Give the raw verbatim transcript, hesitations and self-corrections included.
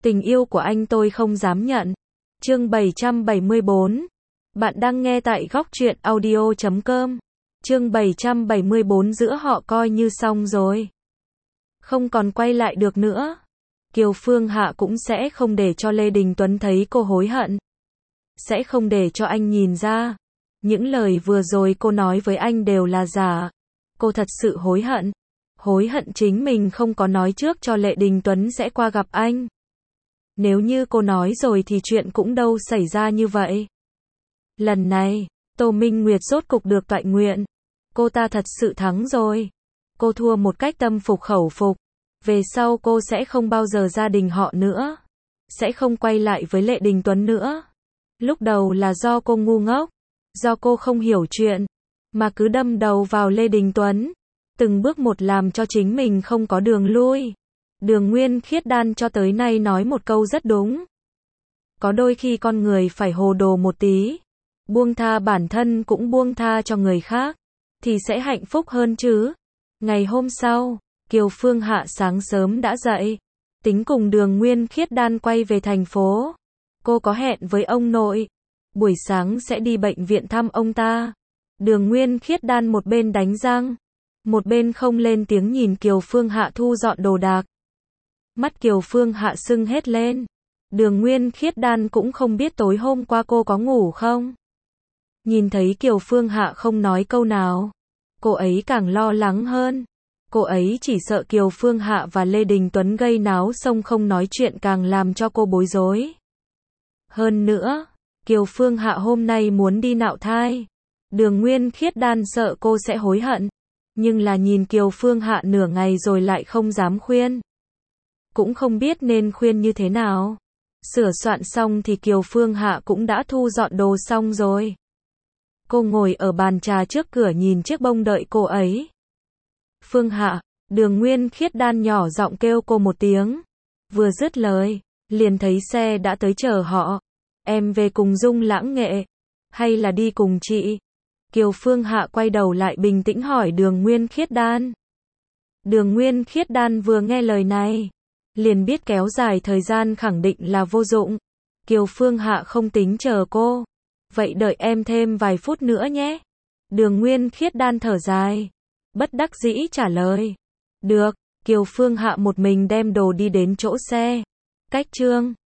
Tình yêu của anh tôi không dám nhận. Chương bảy trăm bảy mươi bốn. Bạn đang nghe tại góc truyện audio chấm com. Chương bảy trăm bảy mươi bốn giữa họ coi như xong rồi. Không còn quay lại được nữa. Kiều Phương Hạ cũng sẽ không để cho Lê Đình Tuấn thấy cô hối hận. Sẽ không để cho anh nhìn ra. Những lời vừa rồi cô nói với anh đều là giả. Cô thật sự hối hận. Hối hận chính mình không có nói trước cho Lê Đình Tuấn sẽ qua gặp anh. Nếu như cô nói rồi thì chuyện cũng đâu xảy ra như vậy. Lần này, Tô Minh Nguyệt rốt cục được toại nguyện. Cô ta thật sự thắng rồi. Cô thua một cách tâm phục khẩu phục. Về sau cô sẽ không bao giờ gia đình họ nữa. Sẽ không quay lại với Lê Đình Tuấn nữa. Lúc đầu là do cô ngu ngốc. Do cô không hiểu chuyện. Mà cứ đâm đầu vào Lê Đình Tuấn. Từng bước một làm cho chính mình không có đường lui. Đường Nguyên Khiết Đan cho tới nay nói một câu rất đúng. Có đôi khi con người phải hồ đồ một tí. Buông tha bản thân cũng buông tha cho người khác. Thì sẽ hạnh phúc hơn chứ. Ngày hôm sau, Kiều Phương Hạ sáng sớm đã dậy. Tính cùng Đường Nguyên Khiết Đan quay về thành phố. Cô có hẹn với ông nội. Buổi sáng sẽ đi bệnh viện thăm ông ta. Đường Nguyên Khiết Đan một bên đánh răng. Một bên không lên tiếng nhìn Kiều Phương Hạ thu dọn đồ đạc. Mắt Kiều Phương Hạ sưng hết lên. Đường Nguyên Khiết Đan cũng không biết tối hôm qua cô có ngủ không. Nhìn thấy Kiều Phương Hạ không nói câu nào. Cô ấy càng lo lắng hơn. Cô ấy chỉ sợ Kiều Phương Hạ và Lê Đình Tuấn gây náo xong không nói chuyện càng làm cho cô bối rối. Hơn nữa, Kiều Phương Hạ hôm nay muốn đi nạo thai. Đường Nguyên Khiết Đan sợ cô sẽ hối hận. Nhưng là nhìn Kiều Phương Hạ nửa ngày rồi lại không dám khuyên. Cũng không biết nên khuyên như thế nào. Sửa soạn xong thì Kiều Phương Hạ cũng đã thu dọn đồ xong rồi. Cô ngồi ở bàn trà trước cửa nhìn chiếc bông đợi cô ấy. Phương Hạ, Đường Nguyên Khiết Đan nhỏ giọng kêu cô một tiếng. Vừa dứt lời, liền thấy xe đã tới chờ họ. Em về cùng Dung Lãng Nghệ, hay là đi cùng chị? Kiều Phương Hạ quay đầu lại bình tĩnh hỏi Đường Nguyên Khiết Đan. Đường Nguyên Khiết Đan vừa nghe lời này, liền biết kéo dài thời gian khẳng định là vô dụng. Kiều Phương Hạ không tính chờ cô. Vậy đợi em thêm vài phút nữa nhé. Đường Nguyên Khiết Đan thở dài. Bất đắc dĩ trả lời. Được, Kiều Phương Hạ một mình đem đồ đi đến chỗ xe. Cách Trương